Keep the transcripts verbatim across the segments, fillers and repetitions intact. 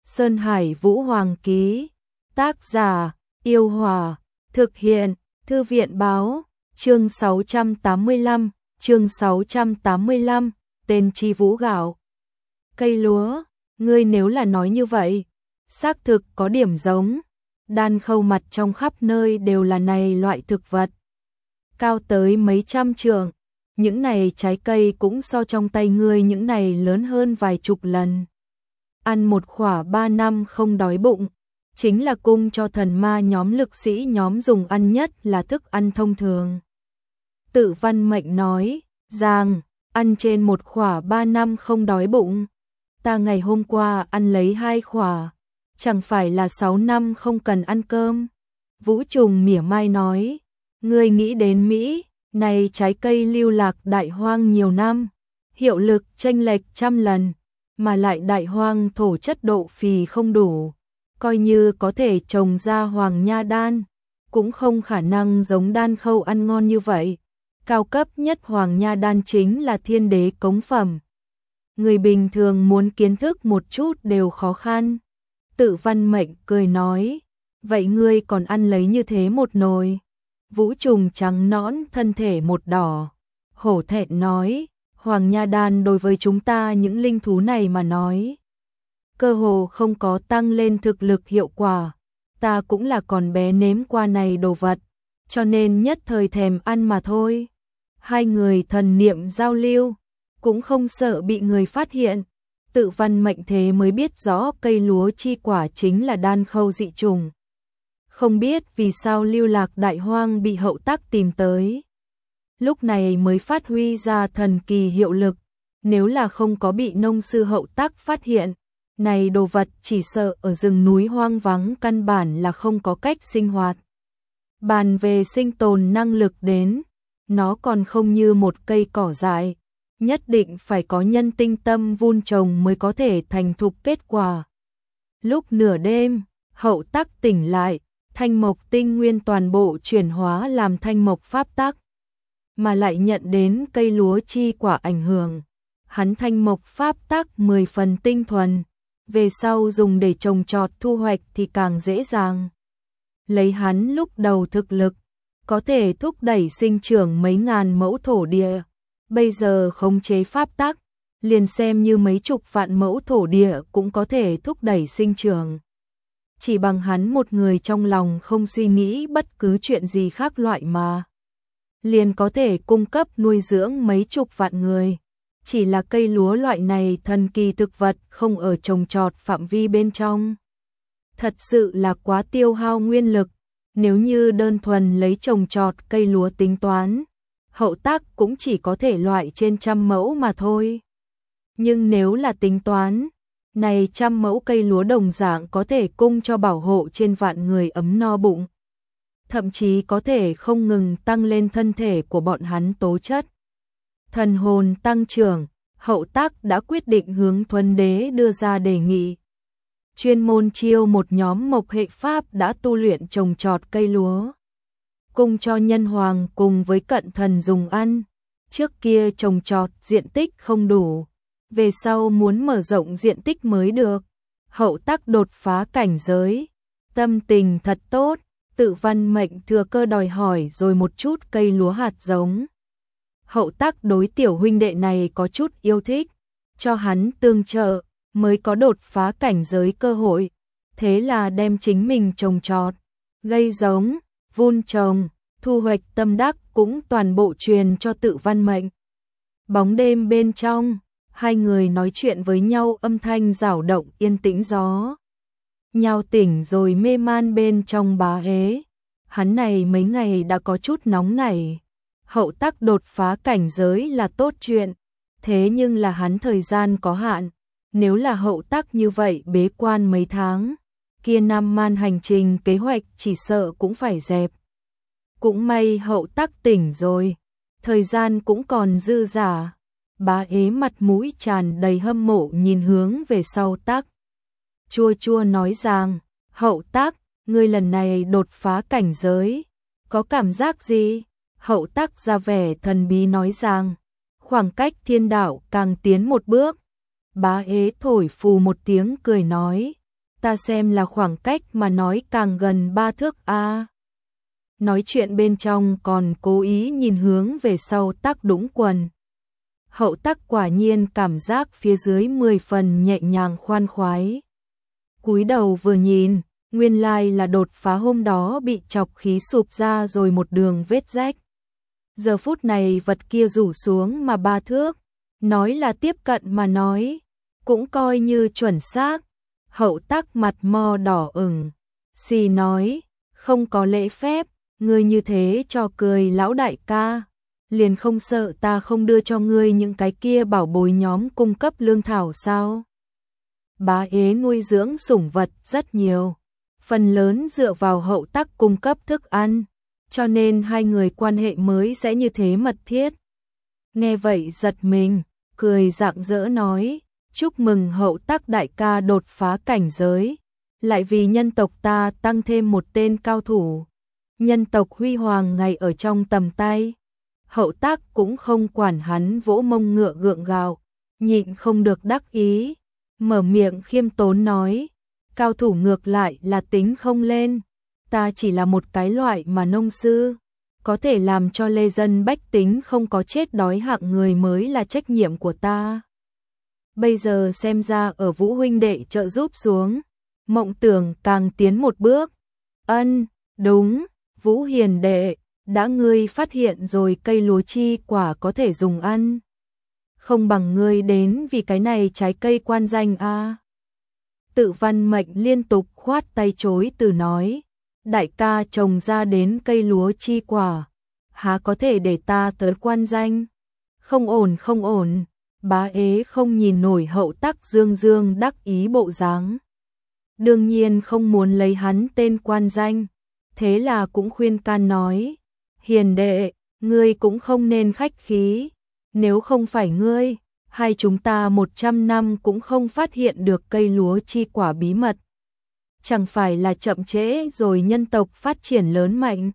Sơn Hải Vũ Hoàng ký. Tác giả: Yêu Hòa. Thực hiện: Thư viện báo. Chương sáu trăm tám mươi lăm, chương sáu trăm tám mươi lăm, tên Chi Vũ gạo. Cây lúa, ngươi nếu là nói như vậy, xác thực có điểm giống. Đan khâu mặt trong khắp nơi đều là này loại thực vật. Cao tới mấy trăm trượng, những này trái cây cũng so trong tay ngươi những này lớn hơn vài chục lần. Ăn một khỏa ba năm không đói bụng, chính là cung cho thần ma nhóm lực sĩ nhóm dùng ăn nhất là thức ăn thông thường. Tự Văn Mệnh nói, rằng, ăn trên một khỏa ba năm không đói bụng. Ta ngày hôm qua ăn lấy hai khỏa, chẳng phải là sáu năm không cần ăn cơm. Vũ Trùng mỉa mai nói, ngươi nghĩ đến Mỹ, này trái cây lưu lạc đại hoang nhiều năm, hiệu lực chênh lệch trăm lần, mà lại đại hoang thổ chất độ phì không đủ, coi như có thể trồng ra hoàng nha đan, cũng không khả năng giống đan khâu ăn ngon như vậy. Cao cấp nhất hoàng nha đan chính là thiên đế cống phẩm. Người bình thường muốn kiến thức một chút đều khó khăn. Tự Văn Mệnh cười nói, vậy ngươi còn ăn lấy như thế một nồi. Vũ Trùng trắng nõn thân thể một đỏ, hổ thẹn nói, hoàng nha đan đối với chúng ta những linh thú này mà nói, cơ hồ không có tăng lên thực lực hiệu quả. Ta cũng là còn bé nếm qua này đồ vật, cho nên nhất thời thèm ăn mà thôi. Hai người thần niệm giao lưu, cũng không sợ bị người phát hiện. Tự Văn Mệnh thế mới biết rõ cây lúa chi quả chính là đan khâu dị trùng. Không biết vì sao lưu lạc đại hoang bị Hậu Tắc tìm tới. Lúc này mới phát huy ra thần kỳ hiệu lực. Nếu là không có bị nông sư Hậu Tắc phát hiện, này đồ vật chỉ sợ ở rừng núi hoang vắng căn bản là không có cách sinh hoạt. Bàn về sinh tồn năng lực đến, nó còn không như một cây cỏ dại, nhất định phải có nhân tinh tâm vun trồng mới có thể thành thục kết quả. Lúc nửa đêm, Hậu Tắc tỉnh lại, thanh mộc tinh nguyên toàn bộ chuyển hóa làm thanh mộc pháp tắc, mà lại nhận đến cây lúa chi quả ảnh hưởng. Hắn thanh mộc pháp tắc mười phần tinh thuần, về sau dùng để trồng trọt thu hoạch thì càng dễ dàng. Lấy hắn lúc đầu thực lực, có thể thúc đẩy sinh trưởng mấy ngàn mẫu thổ địa. Bây giờ khống chế pháp tắc, liền xem như mấy chục vạn mẫu thổ địa cũng có thể thúc đẩy sinh trưởng. Chỉ bằng hắn một người trong lòng không suy nghĩ bất cứ chuyện gì khác loại mà, liền có thể cung cấp nuôi dưỡng mấy chục vạn người. Chỉ là cây lúa loại này thần kỳ thực vật không ở trồng trọt phạm vi bên trong. Thật sự là quá tiêu hao nguyên lực, nếu như đơn thuần lấy trồng trọt cây lúa tính toán, Hậu Tắc cũng chỉ có thể loại trên trăm mẫu mà thôi. Nhưng nếu là tính toán, này trăm mẫu cây lúa đồng dạng có thể cung cho bảo hộ trên vạn người ấm no bụng. Thậm chí có thể không ngừng tăng lên thân thể của bọn hắn tố chất. Thần hồn tăng trưởng, Hậu Tắc đã quyết định hướng Thuần Đế đưa ra đề nghị. Chuyên môn chiêu một nhóm mộc hệ pháp đã tu luyện trồng trọt cây lúa, cung cho nhân hoàng cùng với cận thần dùng ăn. Trước kia trồng trọt diện tích không đủ, về sau muốn mở rộng diện tích mới được. Hậu Tắc đột phá cảnh giới, tâm tình thật tốt. Tự Văn Mệnh thừa cơ đòi hỏi rồi một chút cây lúa hạt giống. Hậu Tắc đối tiểu huynh đệ này có chút yêu thích, cho hắn tương trợ mới có đột phá cảnh giới cơ hội. Thế là đem chính mình trồng trọt, gây giống, vun trồng, thu hoạch tâm đắc cũng toàn bộ truyền cho Tự Văn Mệnh. Bóng đêm bên trong, hai người nói chuyện với nhau, âm thanh rảo động yên tĩnh gió. Nhau tỉnh rồi mê man bên trong Bá Ế. Hắn này mấy ngày đã có chút nóng nảy. Hậu Tắc đột phá cảnh giới là tốt chuyện, thế nhưng là hắn thời gian có hạn. Nếu là Hậu Tắc như vậy bế quan mấy tháng, kia Nam Man hành trình kế hoạch chỉ sợ cũng phải dẹp. Cũng may Hậu Tắc tỉnh rồi, thời gian cũng còn dư dả. Bá Ế mặt mũi tràn đầy hâm mộ nhìn hướng về sau Tắc. Chua chua nói rằng, Hậu Tắc, ngươi lần này đột phá cảnh giới, có cảm giác gì? Hậu Tắc ra vẻ thần bí nói rằng, khoảng cách thiên đạo càng tiến một bước. Bá Ế thổi phù một tiếng cười nói, ta xem là khoảng cách mà nói càng gần ba thước a. Nói chuyện bên trong còn cố ý nhìn hướng về sau Tắc Đũng quần. Hậu Tắc quả nhiên cảm giác phía dưới mười phần nhẹ nhàng khoan khoái. Cúi đầu vừa nhìn, nguyên lai là đột phá hôm đó bị chọc khí sụp ra rồi một đường vết rách. Giờ phút này vật kia rủ xuống mà ba thước, nói là tiếp cận mà nói, cũng coi như chuẩn xác. Hậu Tắc mặt mo đỏ ửng, xì nói, không có lễ phép, ngươi như thế cho cười lão đại ca, liền không sợ ta không đưa cho ngươi những cái kia bảo bối nhóm cung cấp lương thảo sao? Bá ế nuôi dưỡng sủng vật rất nhiều, phần lớn dựa vào Hậu Tắc cung cấp thức ăn, cho nên hai người quan hệ mới sẽ như thế mật thiết. Nghe vậy giật mình, cười rạng rỡ nói, chúc mừng Hậu Tắc đại ca đột phá cảnh giới, lại vì nhân tộc ta tăng thêm một tên cao thủ. Nhân tộc huy hoàng ngày ở trong tầm tay. Hậu Tắc cũng không quản hắn vỗ mông ngựa gượng gạo, nhịn không được đắc ý, mở miệng khiêm tốn nói, cao thủ ngược lại là tính không lên, ta chỉ là một cái loại mà nông sư, có thể làm cho lê dân bách tính không có chết đói hạng người mới là trách nhiệm của ta. Bây giờ xem ra ở Vũ huynh đệ trợ giúp xuống, mộng tưởng càng tiến một bước. Ân, đúng, Vũ hiền đệ, đã ngươi phát hiện rồi cây lúa chi quả có thể dùng ăn. Không bằng ngươi đến vì cái này trái cây quan danh a. À. Tự Văn Mệnh liên tục khoát tay chối từ nói, đại ca trồng ra đến cây lúa chi quả, há có thể để ta tới quan danh. Không ổn không ổn, bá ế không nhìn nổi Hậu Tắc dương dương đắc ý bộ dáng. Đương nhiên không muốn lấy hắn tên quan danh, thế là cũng khuyên can nói, hiền đệ, ngươi cũng không nên khách khí, nếu không phải ngươi, hai chúng ta một trăm năm cũng không phát hiện được cây lúa chi quả bí mật. Chẳng phải là chậm trễ rồi nhân tộc phát triển lớn mạnh.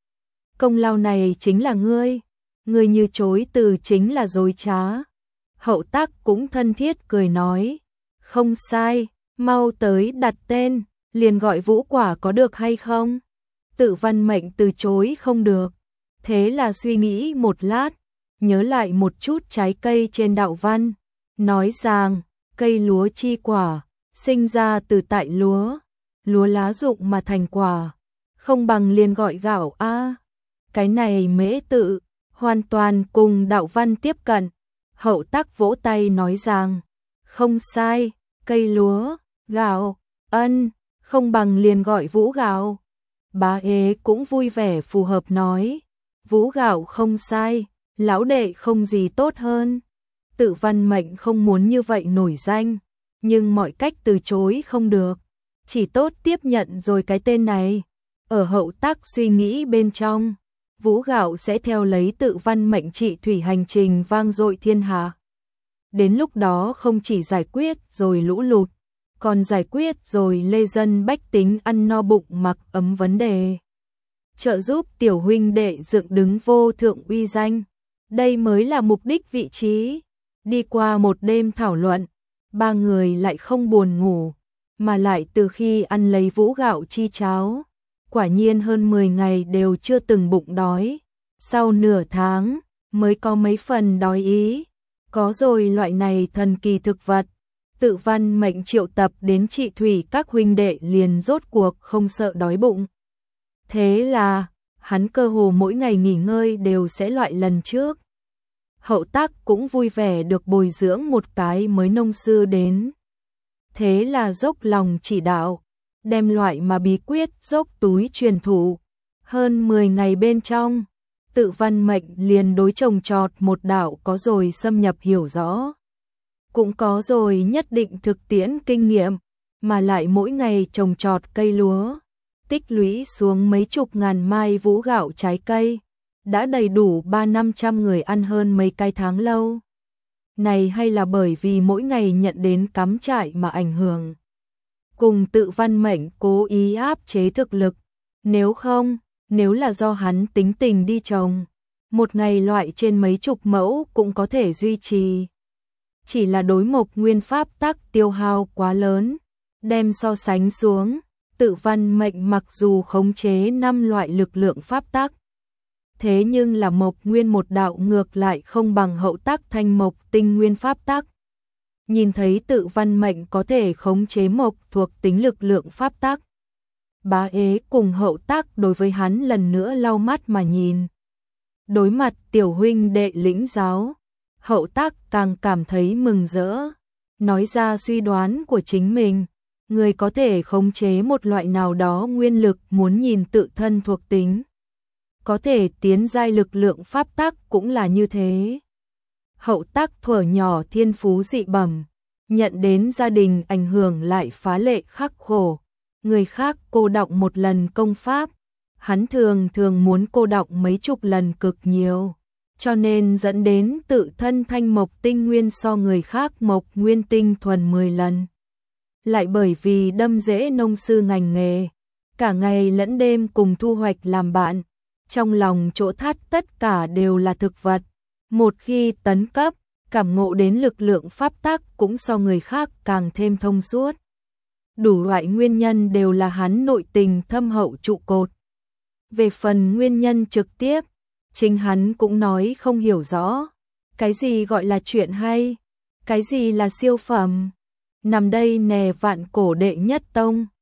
Công lao này chính là ngươi, ngươi như chối từ chính là dối trá. Hậu Tắc cũng thân thiết cười nói, không sai, mau tới đặt tên, liền gọi Vũ quả có được hay không? Tự Văn Mệnh từ chối không được, thế là suy nghĩ một lát, nhớ lại một chút trái cây trên đạo văn, nói rằng, cây lúa chi quả, sinh ra từ tại lúa, lúa lá rụng mà thành quả, không bằng liền gọi gạo a. À. Cái này mễ tự, hoàn toàn cùng đạo văn tiếp cận. Hậu Tắc vỗ tay nói rằng, không sai, cây lúa, gạo, ân, không bằng liền gọi Vũ gạo. Bá ế cũng vui vẻ phù hợp nói, Vũ gạo không sai, lão đệ không gì tốt hơn. Tự Văn Mệnh không muốn như vậy nổi danh, nhưng mọi cách từ chối không được, chỉ tốt tiếp nhận rồi cái tên này. Ở Hậu Tắc suy nghĩ bên trong, Vũ gạo sẽ theo lấy Tự Văn Mệnh trị thủy hành trình vang dội thiên hạ. Đến lúc đó không chỉ giải quyết rồi lũ lụt, còn giải quyết rồi lê dân bách tính ăn no bụng mặc ấm vấn đề. Trợ giúp tiểu huynh đệ dựng đứng vô thượng uy danh, đây mới là mục đích vị trí. Đi qua một đêm thảo luận, ba người lại không buồn ngủ, mà lại từ khi ăn lấy Vũ gạo chi cháo, quả nhiên hơn mười ngày đều chưa từng bụng đói. Sau nửa tháng mới có mấy phần đói ý. Có rồi loại này thần kỳ thực vật, Tự Văn Mệnh triệu tập đến trị thủy các huynh đệ liền rốt cuộc không sợ đói bụng. Thế là, hắn cơ hồ mỗi ngày nghỉ ngơi đều sẽ loại lần trước. Hậu Tắc cũng vui vẻ được bồi dưỡng một cái mới nông sư đến. Thế là dốc lòng chỉ đạo, đem loại mà bí quyết dốc túi truyền thụ. Hơn mười ngày bên trong, Tự Văn Mệnh liền đối trồng trọt một đạo có rồi xâm nhập hiểu rõ. Cũng có rồi nhất định thực tiễn kinh nghiệm, mà lại mỗi ngày trồng trọt cây lúa, tích lũy xuống mấy chục ngàn mai Vũ gạo trái cây, đã đầy đủ ba năm trăm người ăn hơn mấy cái tháng lâu. Này hay là bởi vì mỗi ngày nhận đến cắm trại mà ảnh hưởng. Cùng Tự Văn Mệnh cố ý áp chế thực lực, nếu không, nếu là do hắn tính tình đi trồng, một ngày loại trên mấy chục mẫu cũng có thể duy trì. Chỉ là đối mộc nguyên pháp tắc tiêu hao quá lớn, Đem so sánh xuống, Tự Văn Mệnh mặc dù khống chế năm loại lực lượng pháp tắc, thế nhưng là Mộc Nguyên một đạo ngược lại không bằng Hậu Tác Thanh Mộc Tinh Nguyên pháp tắc. Nhìn thấy Tự Văn Mệnh có thể khống chế mộc thuộc tính lực lượng pháp tắc, Bá Ế cùng Hậu Tác đối với hắn lần nữa lau mắt mà nhìn. Đối mặt tiểu huynh đệ lĩnh giáo, Hậu Tác càng cảm thấy mừng rỡ, nói ra suy đoán của chính mình, người có thể khống chế một loại nào đó nguyên lực muốn nhìn tự thân thuộc tính. Có thể tiến giai lực lượng pháp tắc cũng là như thế. Hậu Tác thuở nhỏ thiên phú dị bẩm, nhận đến gia đình ảnh hưởng lại phá lệ khắc khổ. Người khác cô đọng một lần công pháp, hắn thường thường muốn cô đọng mấy chục lần cực nhiều, cho nên dẫn đến tự thân thanh mộc tinh nguyên so người khác mộc nguyên tinh thuần mười lần. Lại bởi vì đâm rễ nông sư ngành nghề, cả ngày lẫn đêm cùng thu hoạch làm bạn, trong lòng chỗ thắt tất cả đều là thực vật. Một khi tấn cấp, cảm ngộ đến lực lượng pháp tắc cũng so người khác càng thêm thông suốt. Đủ loại nguyên nhân đều là hắn nội tình thâm hậu trụ cột. Về phần nguyên nhân trực tiếp, chính hắn cũng nói không hiểu rõ. Cái gì gọi là chuyện hay? Cái gì là siêu phẩm? Nằm đây nè vạn cổ đệ nhất tông.